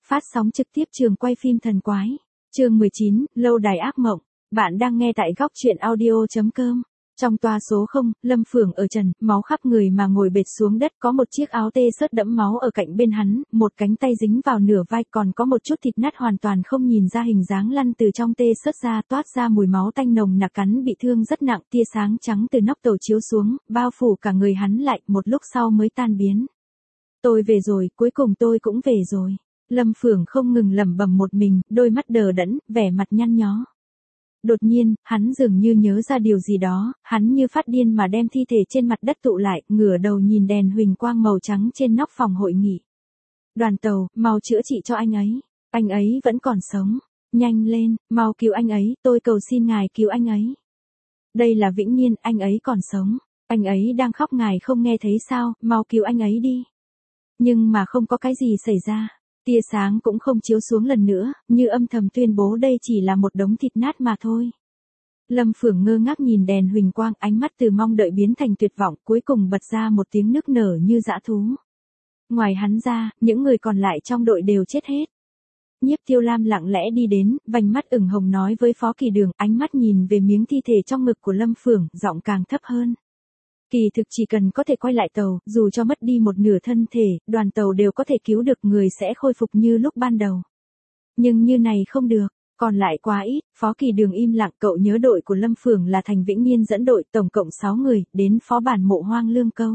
Phát sóng trực tiếp trường quay phim thần quái. Chương 19, lâu đài ác mộng. Bạn đang nghe tại góc truyện audio.com. Trong toa số 0, Lâm Phượng ở trần, máu khắp người mà ngồi bệt xuống đất, có một chiếc áo tê xớt đẫm máu ở cạnh bên hắn, một cánh tay dính vào nửa vai, còn có một chút thịt nát hoàn toàn không nhìn ra hình dáng lăn từ trong tê xớt ra, toát ra mùi máu tanh nồng nặc, cắn bị thương rất nặng, tia sáng trắng từ nóc tàu chiếu xuống, bao phủ cả người hắn lại, một lúc sau mới tan biến. Tôi về rồi, cuối cùng tôi cũng về rồi. Lâm Phượng không ngừng lẩm bẩm một mình, đôi mắt đờ đẫn, vẻ mặt nhăn nhó. Đột nhiên, hắn dường như nhớ ra điều gì đó, hắn như phát điên mà đem thi thể trên mặt đất tụ lại, ngửa đầu nhìn đèn huỳnh quang màu trắng trên nóc phòng hội nghị. Đoàn tàu, mau chữa trị cho anh ấy vẫn còn sống, nhanh lên, mau cứu anh ấy, tôi cầu xin ngài cứu anh ấy. Đây là Vĩnh Nhiên, anh ấy còn sống, anh ấy đang khóc, ngài không nghe thấy sao, mau cứu anh ấy đi. Nhưng mà không có cái gì xảy ra. Tia sáng cũng không chiếu xuống lần nữa, như âm thầm tuyên bố đây chỉ là một đống thịt nát mà thôi. Lâm Phượng ngơ ngác nhìn đèn huỳnh quang, ánh mắt từ mong đợi biến thành tuyệt vọng, cuối cùng bật ra một tiếng nức nở như dã thú. Ngoài hắn ra, những người còn lại trong đội đều chết hết. Nhiếp Tiêu Lam lặng lẽ đi đến, vành mắt ửng hồng nói với Phó Kỳ Đường, ánh mắt nhìn về miếng thi thể trong ngực của Lâm Phượng, giọng càng thấp hơn. Kỳ thực chỉ cần có thể quay lại tàu, dù cho mất đi một nửa thân thể, đoàn tàu đều có thể cứu được, người sẽ khôi phục như lúc ban đầu. Nhưng như này không được, còn lại quá ít. Phó Kỳ Đường im lặng, cậu nhớ đội của Lâm Phượng là Thành Vĩnh Nhiên dẫn đội, tổng cộng 6 người, đến phó bản Mộ Hoang Lương Câu.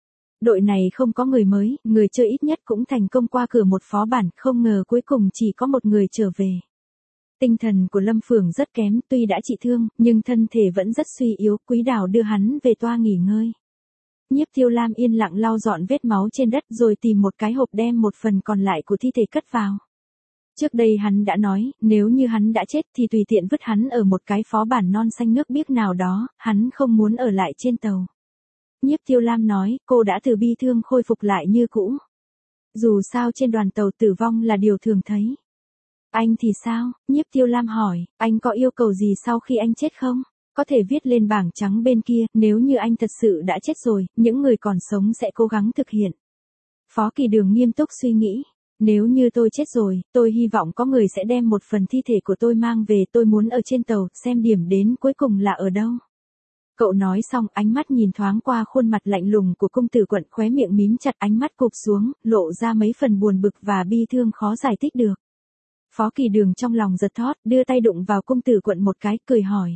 Đội này không có người mới, người chơi ít nhất cũng thành công qua cửa một phó bản, không ngờ cuối cùng chỉ có một người trở về. Tinh thần của Lâm Phượng rất kém, tuy đã trị thương, nhưng thân thể vẫn rất suy yếu, Quý Đào đưa hắn về toa nghỉ ngơi. Nhiếp Tiêu Lam yên lặng lau dọn vết máu trên đất rồi tìm một cái hộp đem một phần còn lại của thi thể cất vào. Trước đây hắn đã nói, nếu như hắn đã chết thì tùy tiện vứt hắn ở một cái phó bản non xanh nước biếc nào đó, hắn không muốn ở lại trên tàu. Nhiếp Tiêu Lam nói, cô đã từ bi thương khôi phục lại như cũ. Dù sao trên đoàn tàu tử vong là điều thường thấy. Anh thì sao? Nhiếp Tiêu Lam hỏi, anh có yêu cầu gì sau khi anh chết không? Có thể viết lên bảng trắng bên kia, nếu như anh thật sự đã chết rồi, những người còn sống sẽ cố gắng thực hiện. Phó Kỳ Đường nghiêm túc suy nghĩ, nếu như tôi chết rồi, tôi hy vọng có người sẽ đem một phần thi thể của tôi mang về, tôi muốn ở trên tàu, xem điểm đến cuối cùng là ở đâu. Cậu nói xong, ánh mắt nhìn thoáng qua khuôn mặt lạnh lùng của công tử Quận, khóe miệng mím chặt, ánh mắt cụp xuống, lộ ra mấy phần buồn bực và bi thương khó giải thích được. Phó Kỳ Đường trong lòng giật thót, đưa tay đụng vào công tử Quận một cái, cười hỏi.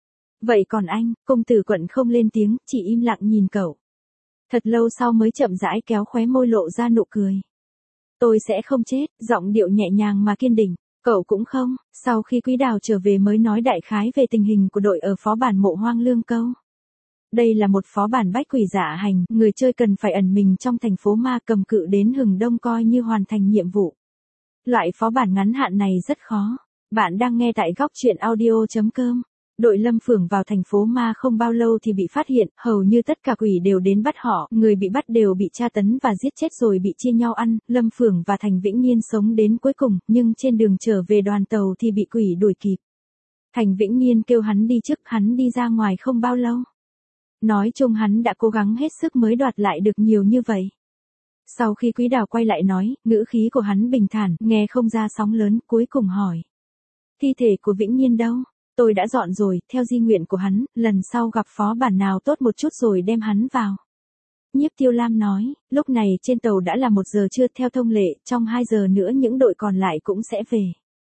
Vậy còn anh? Công tử Quận không lên tiếng, chỉ im lặng nhìn cậu. Thật lâu sau mới chậm rãi kéo khóe môi lộ ra nụ cười. Tôi sẽ không chết, giọng điệu nhẹ nhàng mà kiên định. Cậu cũng không. Sau khi Quý Đào trở về mới nói đại khái về tình hình của đội ở phó bản Mộ Hoang Lương Câu. Đây là một phó bản bách quỷ dạ hành, người chơi cần phải ẩn mình trong thành phố ma, cầm cự đến hừng đông coi như hoàn thành nhiệm vụ. Loại phó bản ngắn hạn này rất khó. Bạn đang nghe tại góc truyện audio.com. Đội Lâm Phượng vào thành phố ma không bao lâu thì bị phát hiện, hầu như tất cả quỷ đều đến bắt họ, người bị bắt đều bị tra tấn và giết chết rồi bị chia nhau ăn. Lâm Phượng và Thành Vĩnh Nhiên sống đến cuối cùng, nhưng trên đường trở về đoàn tàu thì bị quỷ đuổi kịp. Thành Vĩnh Nhiên kêu hắn đi trước, hắn đi ra ngoài không bao lâu. Nói chung hắn đã cố gắng hết sức mới đoạt lại được nhiều như vậy. Sau khi Quý Đào quay lại nói, ngữ khí của hắn bình thản, nghe không ra sóng lớn, cuối cùng hỏi. Thi thể của Vĩnh Nhiên đâu? Tôi đã dọn rồi, theo di nguyện của hắn, lần sau gặp phó bản nào tốt một chút rồi đem hắn vào. Nhiếp Tiêu Lam nói, lúc này trên tàu đã là 1 giờ trưa, theo thông lệ, trong 2 giờ nữa những đội còn lại cũng sẽ về.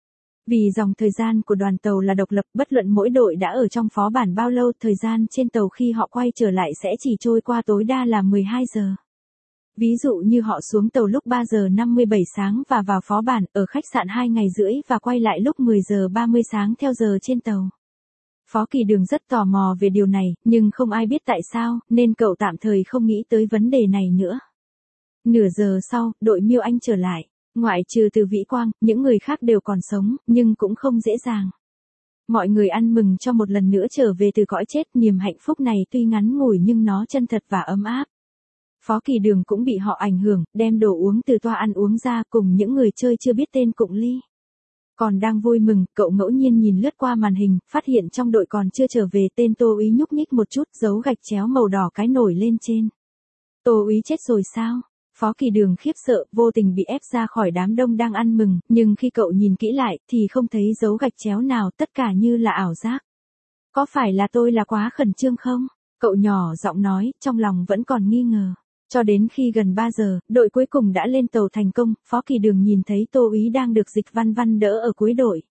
Vì dòng thời gian của đoàn tàu là độc lập, bất luận mỗi đội đã ở trong phó bản bao lâu, thời gian trên tàu khi họ quay trở lại sẽ chỉ trôi qua tối đa là 12 giờ. Ví dụ như họ xuống tàu lúc 3 giờ 57 sáng và vào phó bản, ở khách sạn 2 ngày rưỡi và quay lại lúc 10 giờ 30 sáng theo giờ trên tàu. Phó Kỳ Đường rất tò mò về điều này, nhưng không ai biết tại sao, nên cậu tạm thời không nghĩ tới vấn đề này nữa. Nửa giờ sau, đội Miêu Anh trở lại. Ngoại trừ Từ Vĩ Quang, những người khác đều còn sống, nhưng cũng không dễ dàng. Mọi người ăn mừng cho một lần nữa trở về từ cõi chết, niềm hạnh phúc này tuy ngắn ngủi nhưng nó chân thật và ấm áp. Phó Kỳ Đường cũng bị họ ảnh hưởng, đem đồ uống từ toa ăn uống ra cùng những người chơi chưa biết tên cụng ly. Còn đang vui mừng, cậu ngẫu nhiên nhìn lướt qua màn hình, phát hiện trong đội còn chưa trở về tên Tô Úy nhúc nhích một chút, dấu gạch chéo màu đỏ cái nổi lên trên. Tô Úy chết rồi sao? Phó Kỳ Đường khiếp sợ, vô tình bị ép ra khỏi đám đông đang ăn mừng, nhưng khi cậu nhìn kỹ lại, thì không thấy dấu gạch chéo nào, tất cả như là ảo giác. Có phải là tôi là quá khẩn trương không? Cậu nhỏ giọng nói, trong lòng vẫn còn nghi ngờ. Cho đến khi gần 3 giờ, đội cuối cùng đã lên tàu thành công, Phó Kỳ Đường nhìn thấy Tô Úy đang được Dịch Văn Văn đỡ ở cuối đội.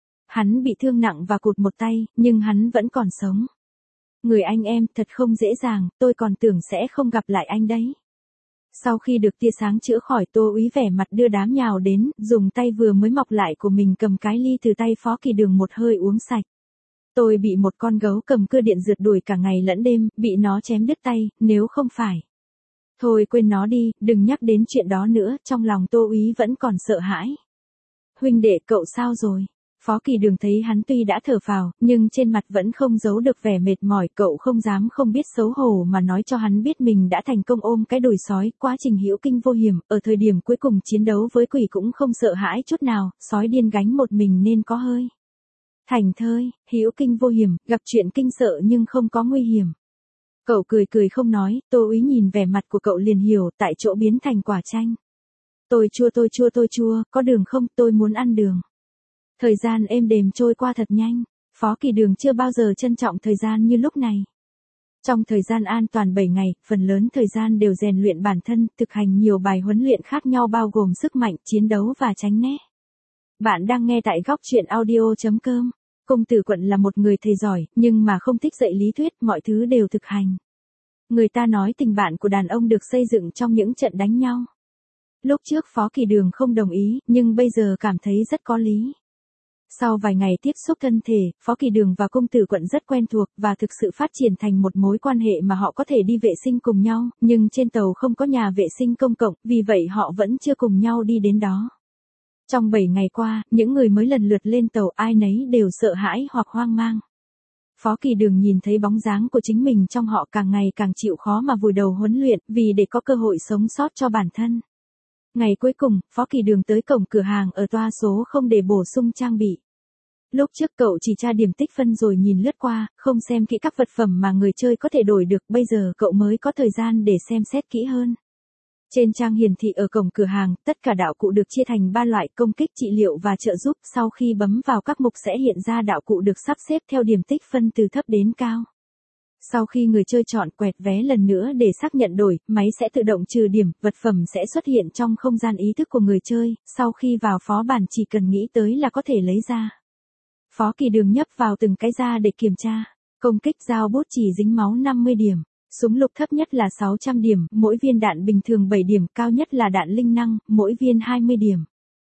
Hắn bị thương nặng và cụt một tay, nhưng hắn vẫn còn sống. Người anh em, thật không dễ dàng, tôi còn tưởng sẽ không gặp lại anh đấy. Sau khi được tia sáng chữa khỏi, Tô Úy vẻ mặt đưa đám nhào đến, dùng tay vừa mới mọc lại của mình cầm cái ly từ tay Phó Kỳ Đường một hơi uống sạch. Tôi bị một con gấu cầm cưa điện rượt đuổi cả ngày lẫn đêm, bị nó chém đứt tay, nếu không phải. Thôi quên nó đi, đừng nhắc đến chuyện đó nữa, trong lòng Tô Úy vẫn còn sợ hãi. Huynh đệ, cậu sao rồi? Phó Kỳ Đường thấy hắn tuy đã thở phào, nhưng trên mặt vẫn không giấu được vẻ mệt mỏi, cậu không dám không biết xấu hổ mà nói cho hắn biết mình đã thành công ôm cái đùi sói, quá trình hữu kinh vô hiểm, ở thời điểm cuối cùng chiến đấu với quỷ cũng không sợ hãi chút nào, sói điên gánh một mình nên có hơi. Thành thơi, hữu kinh vô hiểm, gặp chuyện kinh sợ nhưng không có nguy hiểm. Cậu cười cười không nói, Tô Úy nhìn vẻ mặt của cậu liền hiểu, tại chỗ biến thành quả chanh. Tôi chua, có đường không, tôi muốn ăn đường. Thời gian êm đềm trôi qua thật nhanh, Phó Kỳ Đường chưa bao giờ trân trọng thời gian như lúc này. Trong thời gian an toàn 7 ngày, phần lớn thời gian đều rèn luyện bản thân, thực hành nhiều bài huấn luyện khác nhau bao gồm sức mạnh, chiến đấu và tránh né. Bạn đang nghe tại góc truyện audio.com. Công Tử Quận là một người thầy giỏi, nhưng mà không thích dạy lý thuyết, mọi thứ đều thực hành. Người ta nói tình bạn của đàn ông được xây dựng trong những trận đánh nhau. Lúc trước Phó Kỳ Đường không đồng ý, nhưng bây giờ cảm thấy rất có lý. Sau vài ngày tiếp xúc thân thể, Phó Kỳ Đường và Công Tử Quận rất quen thuộc và thực sự phát triển thành một mối quan hệ mà họ có thể đi vệ sinh cùng nhau, nhưng trên tàu không có nhà vệ sinh công cộng, vì vậy họ vẫn chưa cùng nhau đi đến đó. Trong 7 ngày qua, những người mới lần lượt lên tàu ai nấy đều sợ hãi hoặc hoang mang. Phó Kỳ Đường nhìn thấy bóng dáng của chính mình trong họ càng ngày càng chịu khó mà vùi đầu huấn luyện vì để có cơ hội sống sót cho bản thân. Ngày cuối cùng, Phó Kỳ Đường tới cổng cửa hàng ở toa số 0 để bổ sung trang bị. Lúc trước cậu chỉ tra điểm tích phân rồi nhìn lướt qua, không xem kỹ các vật phẩm mà người chơi có thể đổi được, bây giờ cậu mới có thời gian để xem xét kỹ hơn. Trên trang hiển thị ở cổng cửa hàng, tất cả đạo cụ được chia thành 3 loại: công kích, trị liệu và trợ giúp. Sau khi bấm vào các mục sẽ hiện ra đạo cụ được sắp xếp theo điểm tích phân từ thấp đến cao. Sau khi người chơi chọn quẹt vé lần nữa để xác nhận đổi, máy sẽ tự động trừ điểm, vật phẩm sẽ xuất hiện trong không gian ý thức của người chơi, sau khi vào phó bản chỉ cần nghĩ tới là có thể lấy ra. Phó Kỳ Đường nhấp vào từng cái ra để kiểm tra. Công kích dao bút chỉ dính máu 50 điểm. Súng lục thấp nhất là 600 điểm, mỗi viên đạn bình thường 7 điểm, cao nhất là đạn linh năng, mỗi viên 20 điểm.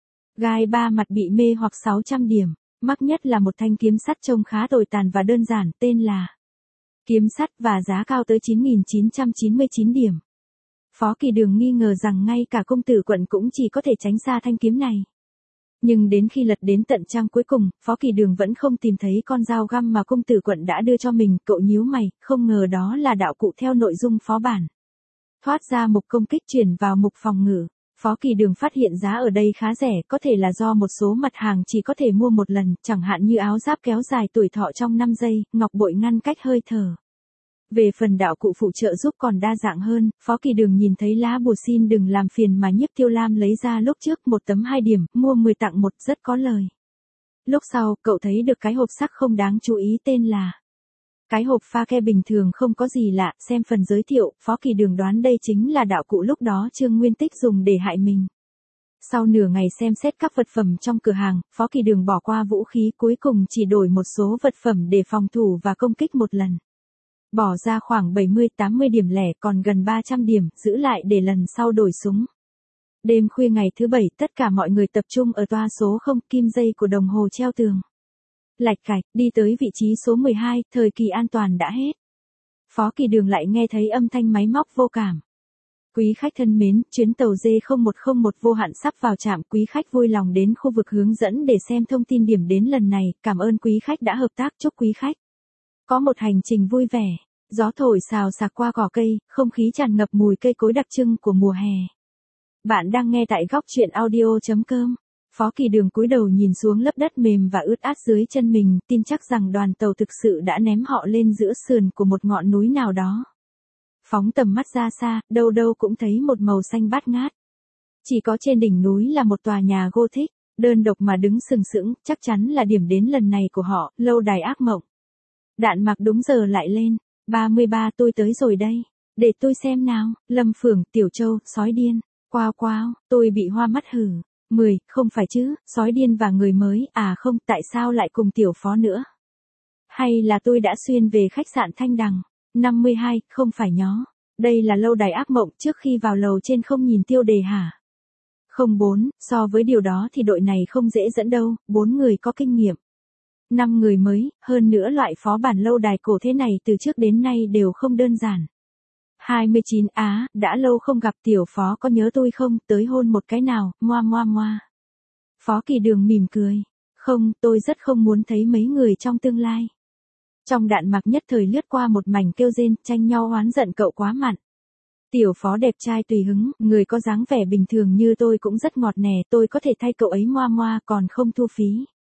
Gai 3 mặt bị mê hoặc 600 điểm. Mắc nhất là một thanh kiếm sắt trông khá tồi tàn và đơn giản, tên là kiếm sắt và giá cao tới 9.999 điểm. Phó Kỳ Đường nghi ngờ rằng ngay cả Công Tử Quận cũng chỉ có thể tránh xa thanh kiếm này. Nhưng đến khi lật đến tận trang cuối cùng, Phó Kỳ Đường vẫn không tìm thấy con dao găm mà Công Tử Quận đã đưa cho mình, cậu nhíu mày, không ngờ đó là đạo cụ theo nội dung phó bản. Thoát ra mục công kích chuyển vào mục phòng ngự. Phó Kỳ Đường phát hiện giá ở đây khá rẻ, có thể là do một số mặt hàng chỉ có thể mua một lần, chẳng hạn như áo giáp kéo dài tuổi thọ trong 5 giây, ngọc bội ngăn cách hơi thở. Về phần đạo cụ phụ trợ giúp còn đa dạng hơn, Phó Kỳ Đường nhìn thấy lá bùa xin đừng làm phiền mà Nhiếp Tiêu Lam lấy ra lúc trước, một tấm 2 điểm, mua 10 tặng 1, rất có lời. Lúc sau, cậu thấy được cái hộp sắc không đáng chú ý tên là cái hộp pha ke bình thường không có gì lạ, xem phần giới thiệu, Phó Kỳ Đường đoán đây chính là đạo cụ lúc đó Trương Nguyên Tích dùng để hại mình. Sau nửa ngày xem xét các vật phẩm trong cửa hàng, Phó Kỳ Đường bỏ qua vũ khí, cuối cùng chỉ đổi một số vật phẩm để phòng thủ và công kích một lần. Bỏ ra khoảng 70-80 điểm lẻ, còn gần 300 điểm, giữ lại để lần sau đổi súng. Đêm khuya ngày thứ 7, tất cả mọi người tập trung ở toa số 0, kim dây của đồng hồ treo tường. Lạch cạch, đi tới vị trí số 12, thời kỳ an toàn đã hết. Phó Kỳ Đường lại nghe thấy âm thanh máy móc vô cảm. Quý khách thân mến, chuyến tàu D0101 vô hạn sắp vào trạm, quý khách vui lòng đến khu vực hướng dẫn để xem thông tin điểm đến lần này, cảm ơn quý khách đã hợp tác, chúc quý khách có một hành trình vui vẻ. Gió thổi xào xạc qua cỏ cây, không khí tràn ngập mùi cây cối đặc trưng của mùa hè. Bạn đang nghe tại góc truyện audio.com. Phó Kỳ Đường cúi đầu nhìn xuống lớp đất mềm và ướt át dưới chân mình, tin chắc rằng đoàn tàu thực sự đã ném họ lên giữa sườn của một ngọn núi nào đó. Phóng tầm mắt ra xa, đâu đâu cũng thấy một màu xanh bát ngát. Chỉ có trên đỉnh núi là một tòa nhà Gothic, đơn độc mà đứng sừng sững, chắc chắn là điểm đến lần này của họ, lâu đài ác mộng. Đạn Mặc đúng giờ lại lên, 33 tôi tới rồi đây. Để tôi xem nào, Lâm Phượng, Tiểu Châu, sói điên. Wow, tôi bị hoa mắt hử. 10, không phải chứ, sói điên và người mới, à không, tại sao lại cùng Tiểu Phó nữa? Hay là tôi đã xuyên về khách sạn Thanh Đằng? 52, không phải nhó. Đây là lâu đài ác mộng, trước khi vào lầu trên không nhìn tiêu đề hả? 04, so với điều đó thì đội này không dễ dẫn đâu, 4 người có kinh nghiệm. 5 người mới, hơn nữa loại phó bản lâu đài cổ thế này từ trước đến nay đều không đơn giản. 29, đã lâu không gặp Tiểu Phó có nhớ tôi không, tới hôn một cái nào, ngoa. Phó Kỳ Đường mỉm cười. Không, tôi rất không muốn thấy mấy người trong tương lai. Trong Đạn Mặc nhất thời lướt qua một mảnh kêu rên, tranh nhau oán giận cậu quá mặn. Tiểu Phó đẹp trai tùy hứng, người có dáng vẻ bình thường như tôi cũng rất ngọt nè, tôi có thể thay cậu ấy ngoa còn không thu phí.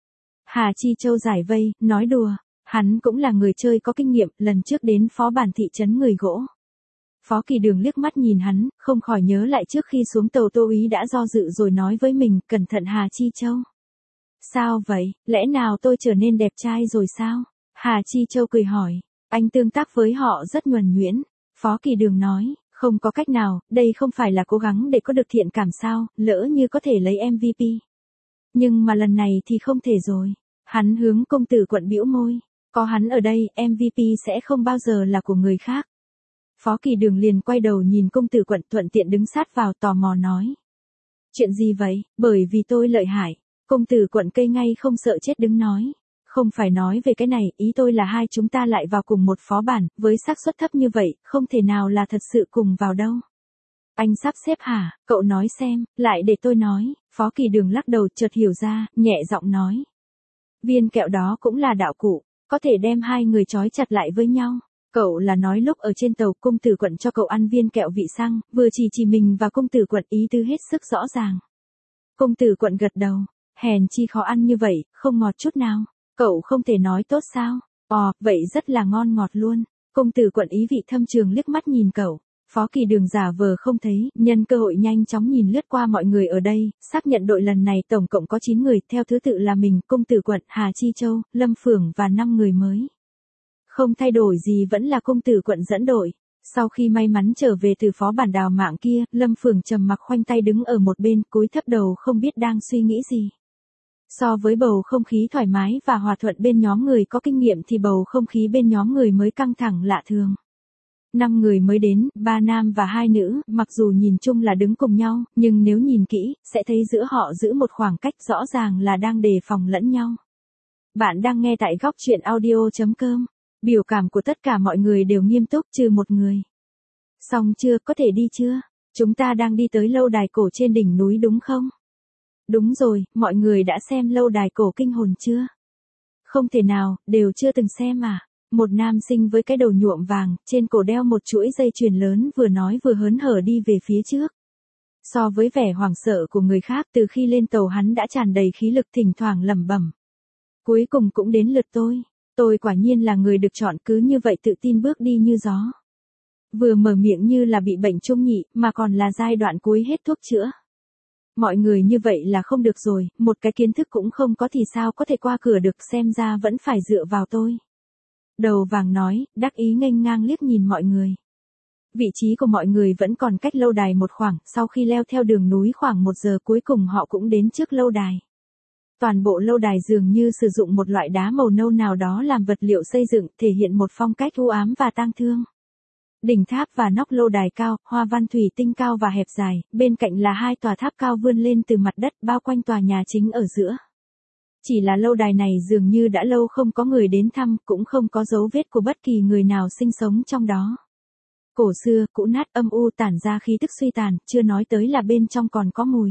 Hà Chi Châu giải vây, nói đùa, hắn cũng là người chơi có kinh nghiệm, lần trước đến phó bản thị trấn người gỗ. Phó Kỳ Đường liếc mắt nhìn hắn, không khỏi nhớ lại trước khi xuống tàu Tô Úy đã do dự rồi nói với mình, cẩn thận Hà Chi Châu. Sao vậy, lẽ nào tôi trở nên đẹp trai rồi sao? Hà Chi Châu cười hỏi, anh tương tác với họ rất nhuần nhuyễn. Phó Kỳ Đường nói, không có cách nào, đây không phải là cố gắng để có được thiện cảm sao, lỡ như có thể lấy MVP. Nhưng mà lần này thì không thể rồi. Hắn hướng công tử Quận bĩu môi, có hắn ở đây, MVP sẽ không bao giờ là của người khác. Phó Kỳ Đường liền quay đầu nhìn công tử Quận thuận tiện đứng sát vào tò mò nói. Chuyện gì vậy, bởi vì tôi lợi hại. Công tử Quận cây ngay không sợ chết đứng nói. Không phải nói về cái này, ý tôi là hai chúng ta lại vào cùng một phó bản, với xác suất thấp như vậy, không thể nào là thật sự cùng vào đâu. Anh sắp xếp hả, cậu nói xem, lại để tôi nói. Phó Kỳ Đường lắc đầu chợt hiểu ra, nhẹ giọng nói. Viên kẹo đó cũng là đạo cụ, có thể đem hai người trói chặt lại với nhau. Cậu là nói lúc ở trên tàu công tử Quận cho cậu ăn viên kẹo vị xăng, vừa chỉ mình và công tử Quận ý tứ hết sức rõ ràng. Công tử Quận gật đầu, hèn chi khó ăn như vậy, không ngọt chút nào. Cậu không thể nói tốt sao? Vậy rất là ngon ngọt luôn. Công tử Quận ý vị thâm trường liếc mắt nhìn cậu. Phó Kỳ Đường giả vờ không thấy, nhân cơ hội nhanh chóng nhìn lướt qua mọi người ở đây, xác nhận đội lần này tổng cộng có 9 người, theo thứ tự là mình, công tử Quận, Hà Chi Châu, Lâm Phượng và 5 người mới. Không thay đổi gì vẫn là công tử Quận dẫn đội. Sau khi may mắn trở về từ phó bản đào mạng kia, Lâm Phượng trầm mặc khoanh tay đứng ở một bên, cúi thấp đầu không biết đang suy nghĩ gì. So với bầu không khí thoải mái và hòa thuận bên nhóm người có kinh nghiệm thì bầu không khí bên nhóm người mới căng thẳng lạ thường. 5 người mới đến, 3 nam và 2 nữ, mặc dù nhìn chung là đứng cùng nhau, nhưng nếu nhìn kỹ, sẽ thấy giữa họ giữ một khoảng cách rõ ràng là đang đề phòng lẫn nhau. Bạn đang nghe tại góc truyện audio.com. Biểu cảm của tất cả mọi người đều nghiêm túc trừ một người. Xong chưa, có thể đi chưa? Chúng ta đang đi tới lâu đài cổ trên đỉnh núi đúng không? Đúng rồi, mọi người đã xem lâu đài cổ kinh hồn chưa? Không thể nào, đều chưa từng xem à? Một nam sinh với cái đầu nhuộm vàng, trên cổ đeo một chuỗi dây chuyền lớn vừa nói vừa hớn hở đi về phía trước. So với vẻ hoảng sợ của người khác từ khi lên tàu hắn đã tràn đầy khí lực thỉnh thoảng lẩm bẩm. Cuối cùng cũng đến lượt tôi. Tôi quả nhiên là người được chọn cứ như vậy tự tin bước đi như gió. Vừa mở miệng như là bị bệnh trung nhị mà còn là giai đoạn cuối hết thuốc chữa. Mọi người như vậy là không được rồi, một cái kiến thức cũng không có thì sao có thể qua cửa được xem ra vẫn phải dựa vào tôi. Đầu vàng nói, đắc ý nghênh ngang liếc nhìn mọi người. Vị trí của mọi người vẫn còn cách lâu đài một khoảng, sau khi leo theo đường núi khoảng 1 giờ cuối cùng họ cũng đến trước lâu đài. Toàn bộ lâu đài dường như sử dụng một loại đá màu nâu nào đó làm vật liệu xây dựng, thể hiện một phong cách u ám và tang thương. Đỉnh tháp và nóc lâu đài cao, hoa văn thủy tinh cao và hẹp dài, bên cạnh là 2 tòa tháp cao vươn lên từ mặt đất bao quanh tòa nhà chính ở giữa. Chỉ là lâu đài này dường như đã lâu không có người đến thăm, cũng không có dấu vết của bất kỳ người nào sinh sống trong đó. Cổ xưa, cũ nát âm u tản ra khí tức suy tàn, chưa nói tới là bên trong còn có mùi.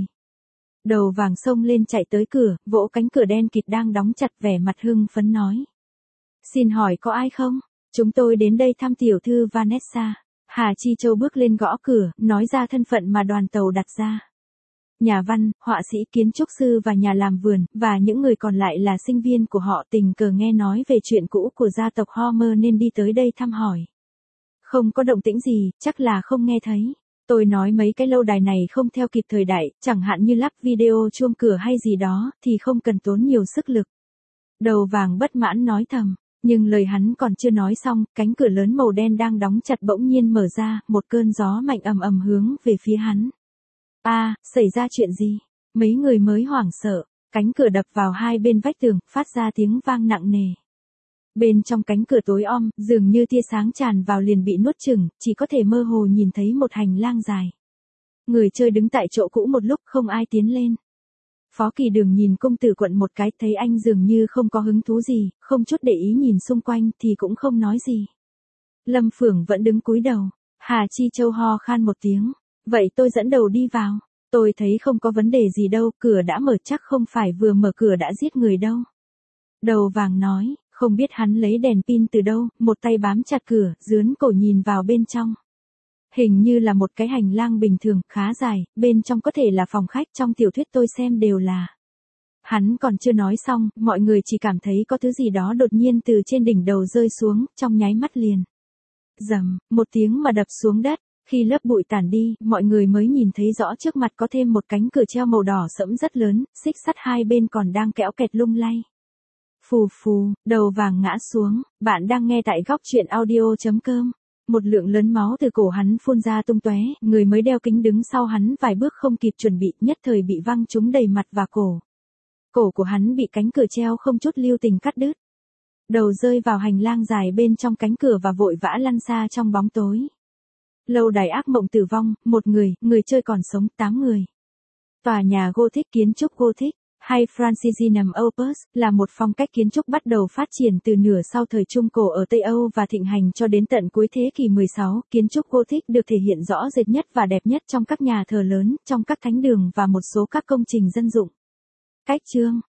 Đầu vàng xông lên chạy tới cửa, vỗ cánh cửa đen kịt đang đóng chặt vẻ mặt hưng phấn nói. Xin hỏi có ai không? Chúng tôi đến đây thăm tiểu thư Vanessa. Hà Chi Châu bước lên gõ cửa, nói ra thân phận mà đoàn tàu đặt ra. Nhà văn, họa sĩ, kiến trúc sư và nhà làm vườn, và những người còn lại là sinh viên của họ tình cờ nghe nói về chuyện cũ của gia tộc Homer nên đi tới đây thăm hỏi. Không có động tĩnh gì, chắc là không nghe thấy. Tôi nói mấy cái lâu đài này không theo kịp thời đại, chẳng hạn như lắp video chuông cửa hay gì đó, thì không cần tốn nhiều sức lực. Đầu vàng bất mãn nói thầm, nhưng lời hắn còn chưa nói xong, cánh cửa lớn màu đen đang đóng chặt bỗng nhiên mở ra, một cơn gió mạnh ầm ầm hướng về phía hắn. Xảy ra chuyện gì? Mấy người mới hoảng sợ, cánh cửa đập vào hai bên vách tường, phát ra tiếng vang nặng nề. Bên trong cánh cửa tối om, dường như tia sáng tràn vào liền bị nuốt chửng, chỉ có thể mơ hồ nhìn thấy một hành lang dài. Người chơi đứng tại chỗ cũ một lúc không ai tiến lên. Phó Kỳ Đường nhìn công tử quận một cái, thấy anh dường như không có hứng thú gì, không chút để ý nhìn xung quanh thì cũng không nói gì. Lâm Phượng vẫn đứng cúi đầu, Hà Chi Châu ho khan một tiếng, vậy tôi dẫn đầu đi vào, tôi thấy không có vấn đề gì đâu, cửa đã mở chắc không phải vừa mở cửa đã giết người đâu. Đầu vàng nói, không biết hắn lấy đèn pin từ đâu, một tay bám chặt cửa, dướn cổ nhìn vào bên trong. Hình như là một cái hành lang bình thường, khá dài, bên trong có thể là phòng khách, trong tiểu thuyết tôi xem đều là. Hắn còn chưa nói xong, mọi người chỉ cảm thấy có thứ gì đó đột nhiên từ trên đỉnh đầu rơi xuống, trong nháy mắt liền. Rầm, một tiếng mà đập xuống đất, khi lớp bụi tản đi, mọi người mới nhìn thấy rõ trước mặt có thêm một cánh cửa treo màu đỏ sẫm rất lớn, xích sắt hai bên còn đang kéo kẹt lung lay. Phù phù, đầu vàng ngã xuống, bạn đang nghe tại góc truyện audio.com. Một lượng lớn máu từ cổ hắn phun ra tung tóe, người mới đeo kính đứng sau hắn vài bước không kịp chuẩn bị, nhất thời bị văng trúng đầy mặt và cổ. Cổ của hắn bị cánh cửa treo không chút lưu tình cắt đứt. Đầu rơi vào hành lang dài bên trong cánh cửa và vội vã lăn xa trong bóng tối. Lâu đài ác mộng tử vong, một người chơi còn sống 8 người. Tòa nhà Gothic, kiến trúc Gothic hay Franciscanum Opus, là một phong cách kiến trúc bắt đầu phát triển từ nửa sau thời Trung Cổ ở Tây Âu và thịnh hành cho đến tận cuối thế kỷ 16. Kiến trúc Gothic được thể hiện rõ rệt nhất và đẹp nhất trong các nhà thờ lớn, trong các thánh đường và một số các công trình dân dụng. Cách chương